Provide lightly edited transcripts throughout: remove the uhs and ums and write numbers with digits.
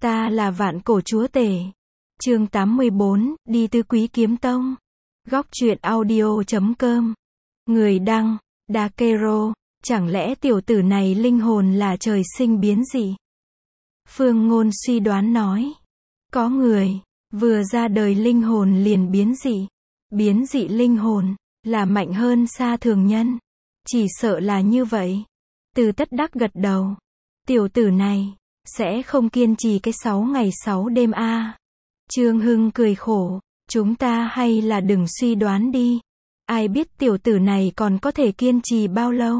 Ta là vạn cổ chúa tể. Chương 84, đi tứ quý kiếm tông. Góc truyện audio.com. Người đăng, Dakero. Chẳng lẽ tiểu tử này linh hồn là trời sinh biến dị? Phương Ngôn suy đoán nói. Có người, vừa ra đời linh hồn liền biến dị. Biến dị linh hồn, là mạnh hơn xa thường nhân. Chỉ sợ là như vậy. Từ Tất Đắc gật đầu. Tiểu tử này, sẽ không kiên trì cái 6 ngày 6 đêm a. Trương Hưng cười khổ. Chúng ta hay là đừng suy đoán đi. Ai biết tiểu tử này còn có thể kiên trì bao lâu?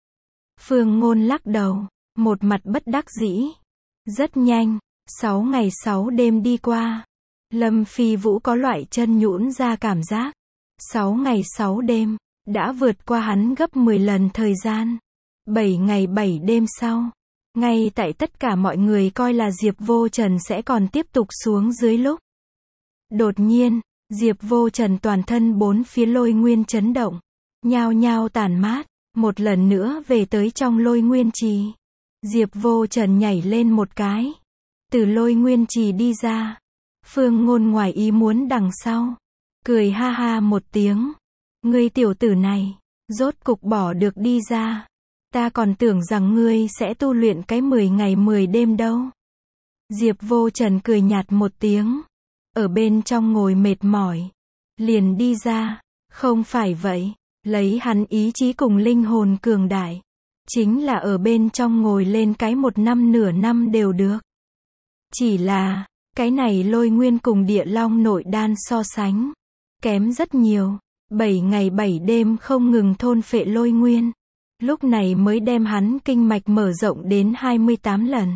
Phương Ngôn lắc đầu, một mặt bất đắc dĩ. Rất nhanh, 6 ngày 6 đêm đi qua. Lâm Phi Vũ có loại chân nhũn ra cảm giác. 6 ngày 6 đêm, đã vượt qua hắn gấp 10 lần thời gian. 7 ngày 7 đêm sau, ngay tại tất cả mọi người coi là Diệp Vô Trần sẽ còn tiếp tục xuống dưới lúc. Đột nhiên, Diệp Vô Trần toàn thân bốn phía lôi nguyên chấn động, nhao nhao tản mát, một lần nữa về tới trong lôi nguyên trì. Diệp Vô Trần nhảy lên một cái, từ lôi nguyên trì đi ra. Phương Ngôn ngoài ý muốn đằng sau, cười ha ha một tiếng. Ngươi tiểu tử này, rốt cục bỏ được đi ra. Ta còn tưởng rằng ngươi sẽ tu luyện cái 10 ngày 10 đêm đâu. Diệp Vô Trần cười nhạt một tiếng. Ở bên trong ngồi mệt mỏi, liền đi ra. Không phải vậy, lấy hắn ý chí cùng linh hồn cường đại, chính là ở bên trong ngồi lên cái 1 năm nửa năm đều được. Chỉ là, cái này lôi nguyên cùng địa long nội đan so sánh, kém rất nhiều. 7 ngày 7 đêm không ngừng thôn phệ lôi nguyên, lúc này mới đem hắn kinh mạch mở rộng đến 28 lần.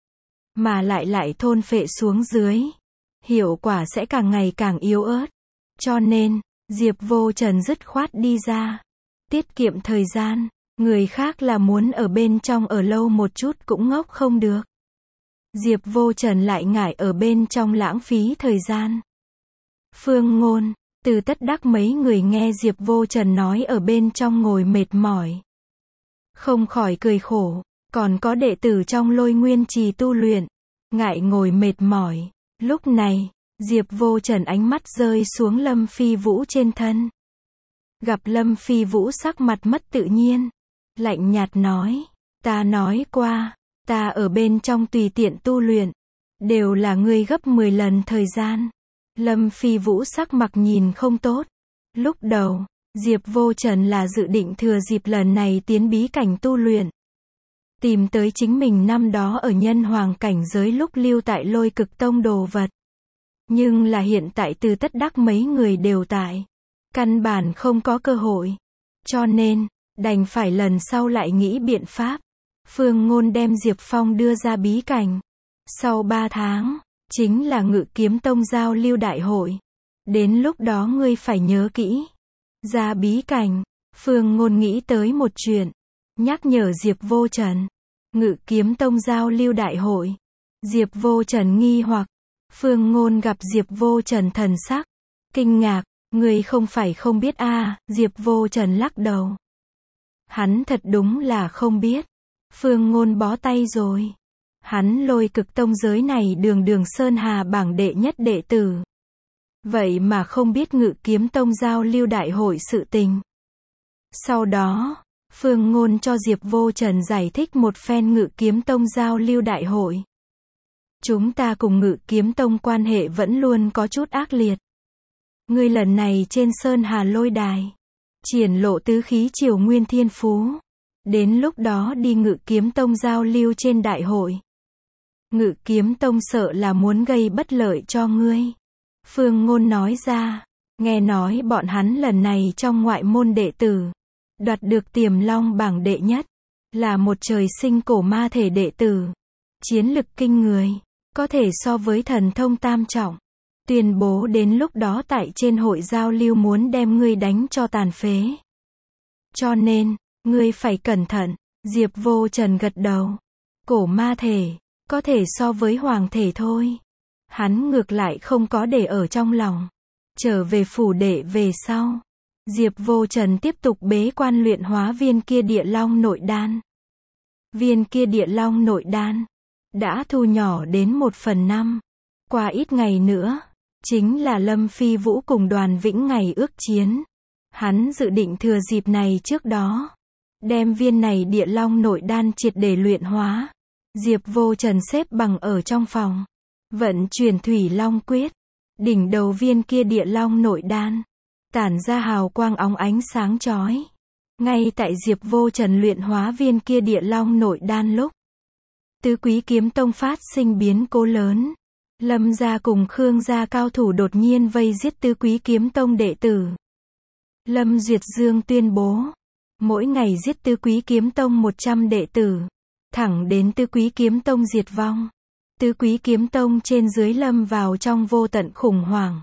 Mà lại thôn phệ xuống dưới, hiệu quả sẽ càng ngày càng yếu ớt. Cho nên, Diệp Vô Trần dứt khoát đi ra, tiết kiệm thời gian. Người khác là muốn ở bên trong ở lâu một chút cũng ngốc không được. Diệp Vô Trần lại ngại ở bên trong lãng phí thời gian. Phương Ngôn, Từ Tất Đắc mấy người nghe Diệp Vô Trần nói ở bên trong ngồi mệt mỏi, không khỏi cười khổ. Còn có đệ tử trong lôi nguyên trì tu luyện, ngại ngồi mệt mỏi. Lúc này, Diệp Vô Trần ánh mắt rơi xuống Lâm Phi Vũ trên thân. Gặp Lâm Phi Vũ sắc mặt mất tự nhiên, lạnh nhạt nói, ta nói qua, ta ở bên trong tùy tiện tu luyện, đều là ngươi gấp 10 lần thời gian. Lâm Phi Vũ sắc mặt nhìn không tốt. Lúc đầu, Diệp Vô Trần là dự định thừa dịp lần này tiến bí cảnh tu luyện, tìm tới chính mình năm đó ở nhân hoàng cảnh giới lúc lưu tại lôi cực tông đồ vật. Nhưng là hiện tại Từ Tất Đắc mấy người đều tại, căn bản không có cơ hội. Cho nên, đành phải lần sau lại nghĩ biện pháp. Phương Ngôn đem Diệp Phong đưa ra bí cảnh. Sau 3 tháng, chính là Ngự Kiếm Tông giao lưu đại hội. Đến lúc đó ngươi phải nhớ kỹ. Ra bí cảnh, Phương Ngôn nghĩ tới một chuyện, nhắc nhở Diệp Vô Trần. Ngự Kiếm Tông giao lưu đại hội. Diệp Vô Trần nghi hoặc. Phương Ngôn gặp Diệp Vô Trần thần sắc kinh ngạc. Ngươi không phải không biết a? Diệp Vô Trần lắc đầu. Hắn thật đúng là không biết. Phương Ngôn bó tay rồi. Hắn lôi cực tông giới này đường đường Sơn Hà bảng đệ nhất đệ tử. Vậy mà không biết Ngự Kiếm Tông giao lưu đại hội sự tình. Sau đó, Phương Ngôn cho Diệp Vô Trần giải thích một phen Ngự Kiếm Tông giao lưu đại hội. Chúng ta cùng Ngự Kiếm Tông quan hệ vẫn luôn có chút ác liệt. Ngươi lần này trên Sơn Hà lôi đài, triển lộ tứ khí triều nguyên thiên phú. Đến lúc đó đi Ngự Kiếm Tông giao lưu trên đại hội, Ngự Kiếm Tông sợ là muốn gây bất lợi cho ngươi. Phương Ngôn nói ra, nghe nói bọn hắn lần này trong ngoại môn đệ tử, đoạt được Tiềm Long bảng đệ nhất, là một trời sinh cổ ma thể đệ tử. Chiến lực kinh người, có thể so với thần thông tam trọng. Tuyên bố đến lúc đó tại trên hội giao lưu muốn đem ngươi đánh cho tàn phế. Cho nên, ngươi phải cẩn thận. Diệp Vô Trần gật đầu. Cổ ma thể, có thể so với hoàng thể thôi. Hắn ngược lại không có để ở trong lòng. Trở về phủ đệ về sau, Diệp Vô Trần tiếp tục bế quan luyện hóa viên kia địa long nội đan. Viên kia địa long nội đan, đã thu nhỏ đến 1/5. Qua ít ngày nữa, chính là Lâm Phi Vũ cùng Đoàn Vĩnh ngày ước chiến. Hắn dự định thừa dịp này trước đó, đem viên này địa long nội đan triệt để luyện hóa. Diệp Vô Trần xếp bằng ở trong phòng, vận chuyển Thủy Long Quyết. Đỉnh đầu viên kia địa long nội đan, tản ra hào quang óng ánh sáng chói. Ngay tại Diệp Vô Trần luyện hóa viên kia địa long nội đan lúc, Tứ Quý Kiếm Tông phát sinh biến cố lớn. Lâm gia cùng Khương gia cao thủ đột nhiên vây giết Tứ Quý Kiếm Tông đệ tử. Lâm Duyệt Dương tuyên bố, mỗi ngày giết Tứ Quý Kiếm Tông 100 đệ tử, thẳng đến Tứ Quý Kiếm Tông diệt vong. Tứ Quý Kiếm Tông trên dưới lâm vào trong vô tận khủng hoảng,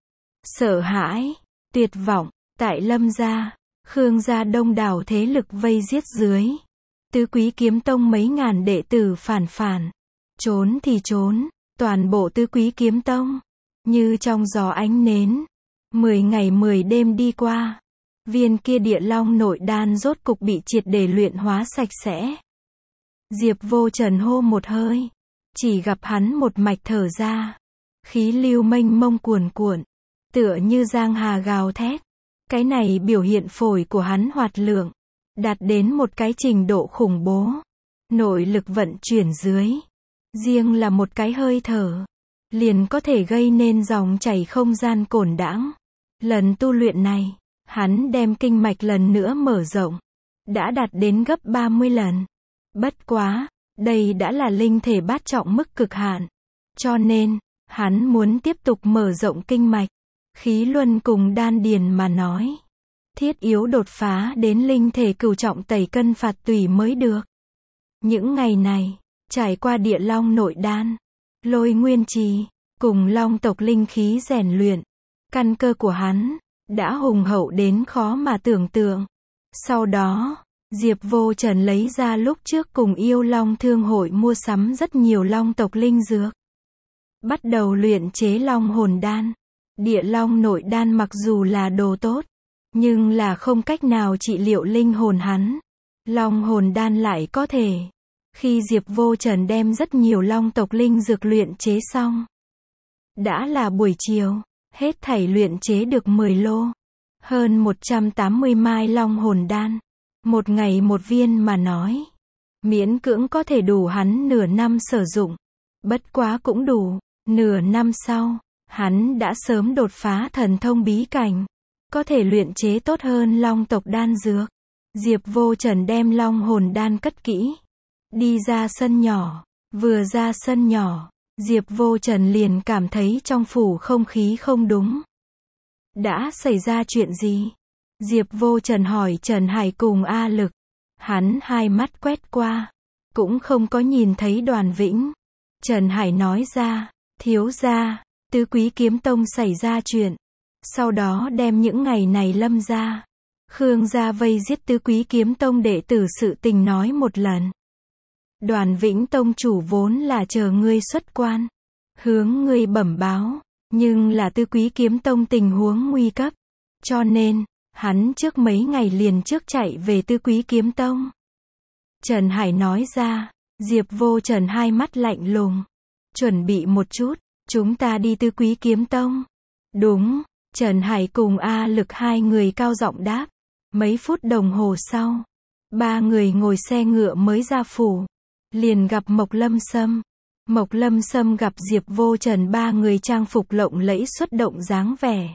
sợ hãi, tuyệt vọng. Tại Lâm gia, Khương gia đông đảo thế lực vây giết dưới, Tứ Quý Kiếm Tông mấy ngàn đệ tử phản, trốn thì trốn, toàn bộ Tứ Quý Kiếm Tông như trong gió ánh nến. 10 ngày 10 đêm đi qua, viên kia địa long nội đan rốt cục bị triệt để luyện hóa sạch sẽ. Diệp Vô Trần hô một hơi, chỉ gặp hắn một mạch thở ra, khí lưu mênh mông cuồn cuộn, tựa như giang hà gào thét. Cái này biểu hiện phổi của hắn hoạt lượng, đạt đến một cái trình độ khủng bố. Nội lực vận chuyển dưới, riêng là một cái hơi thở, liền có thể gây nên dòng chảy không gian cổn đãng. Lần tu luyện này, hắn đem kinh mạch lần nữa mở rộng, đã đạt đến gấp 30 lần. Bất quá, đây đã là linh thể bát trọng mức cực hạn. Cho nên, hắn muốn tiếp tục mở rộng kinh mạch. Khí luân cùng đan điền mà nói, thiết yếu đột phá đến linh thể cửu trọng tẩy cân phạt tùy mới được. Những ngày này, trải qua địa long nội đan, Lôi Nguyên Trì, cùng long tộc linh khí rèn luyện, căn cơ của hắn đã hùng hậu đến khó mà tưởng tượng. Sau đó, Diệp Vô Trần lấy ra lúc trước cùng Yêu Long Thương hội mua sắm rất nhiều long tộc linh dược, bắt đầu luyện chế long hồn đan. Địa long nội đan mặc dù là đồ tốt, nhưng là không cách nào trị liệu linh hồn hắn. Long hồn đan lại có thể. Khi Diệp Vô Trần đem rất nhiều long tộc linh dược luyện chế xong, đã là buổi chiều, hết thảy luyện chế được 10 lô, hơn 180 mai long hồn đan. Một ngày một viên mà nói, miễn cưỡng có thể đủ hắn nửa năm sử dụng. Bất quá cũng đủ, nửa năm sau, hắn đã sớm đột phá thần thông bí cảnh, có thể luyện chế tốt hơn long tộc đan dược. Diệp Vô Trần đem long hồn đan cất kỹ, đi ra sân nhỏ. Vừa ra sân nhỏ, Diệp Vô Trần liền cảm thấy trong phủ không khí không đúng. Đã xảy ra chuyện gì? Diệp Vô Trần hỏi Trần Hải cùng A Lực. Hắn hai mắt quét qua, cũng không có nhìn thấy Đoàn Vĩnh. Trần Hải nói ra, thiếu gia, Tứ Quý Kiếm Tông xảy ra chuyện. Sau đó đem những ngày này Lâm gia, Khương gia vây giết Tứ Quý Kiếm Tông đệ tử sự tình nói một lần. Đoàn Vĩnh tông chủ vốn là chờ ngươi xuất quan, hướng ngươi bẩm báo, nhưng là Tứ Quý Kiếm Tông tình huống nguy cấp, cho nên, hắn trước mấy ngày liền trước chạy về Tứ Quý Kiếm Tông. Trần Hải nói ra. Diệp Vô Trần hai mắt lạnh lùng, chuẩn bị một chút, chúng ta đi Tứ Quý Kiếm Tông. Đúng, Trần Hải cùng A Lực hai người cao giọng đáp. Mấy phút đồng hồ sau, ba người ngồi xe ngựa mới ra phủ, liền gặp Mộc Lâm Sâm. Mộc Lâm Sâm gặp Diệp Vô Trần ba người trang phục lộng lẫy xuất động dáng vẻ.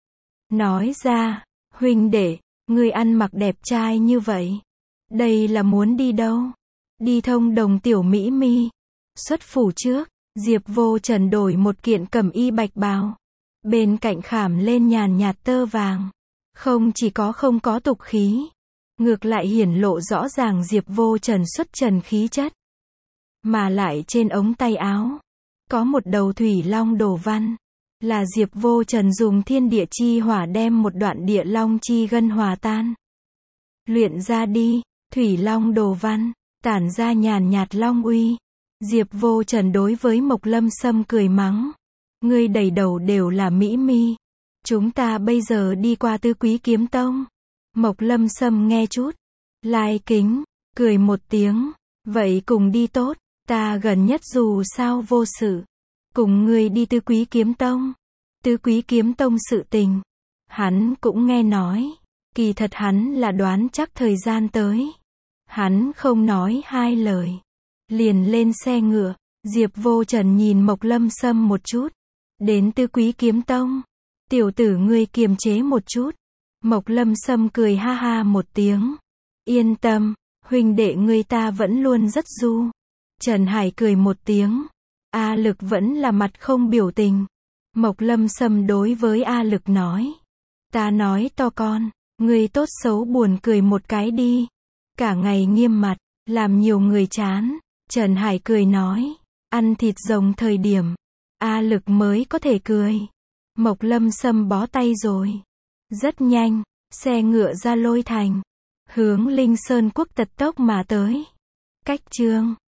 Nói ra, huynh đệ, ngươi ăn mặc đẹp trai như vậy, đây là muốn đi đâu? Đi thông đồng tiểu Mỹ Mi. Xuất phủ trước, Diệp Vô Trần đổi một kiện cẩm y bạch bào, bên cạnh khảm lên nhàn nhạt tơ vàng. Không chỉ không có tục khí, ngược lại hiển lộ rõ ràng Diệp Vô Trần xuất trần khí chất. Mà lại trên ống tay áo, có một đầu thủy long đồ văn, là Diệp Vô Trần dùng thiên địa chi hỏa đem một đoạn địa long chi gân hòa tan. Luyện ra đi, thủy long đồ văn, tản ra nhàn nhạt long uy. Diệp Vô Trần đối với Mộc Lâm Sâm cười mắng. Ngươi đầy đầu đều là Mỹ Mi. Chúng ta bây giờ đi qua Tứ Quý Kiếm Tông. Mộc Lâm Sâm nghe chút, lai kính, cười một tiếng. Vậy cùng đi tốt. Ta gần nhất dù sao vô sự. Cùng ngươi đi Tứ Quý Kiếm Tông. Tứ Quý Kiếm Tông sự tình. Hắn cũng nghe nói. Kỳ thật hắn là đoán chắc thời gian tới. Hắn không nói hai lời. Liền lên xe ngựa. Diệp Vô Trần nhìn Mộc Lâm Sâm một chút. Đến Tứ Quý Kiếm Tông. Tiểu tử ngươi kiềm chế một chút. Mộc Lâm Sâm cười ha ha một tiếng. Yên tâm, huynh đệ ngươi ta vẫn luôn rất du. Trần Hải cười một tiếng. A Lực vẫn là mặt không biểu tình. Mộc Lâm Sâm đối với A Lực nói. Ta nói to con, ngươi tốt xấu buồn cười một cái đi. Cả ngày nghiêm mặt, làm nhiều người chán. Trần Hải cười nói. Ăn thịt rồng thời điểm. A Lực mới có thể cười. Mộc Lâm Sâm bó tay rồi. Rất nhanh, xe ngựa ra Lôi Thành. Hướng Linh Sơn Quốc tật tốc mà tới. Cách chương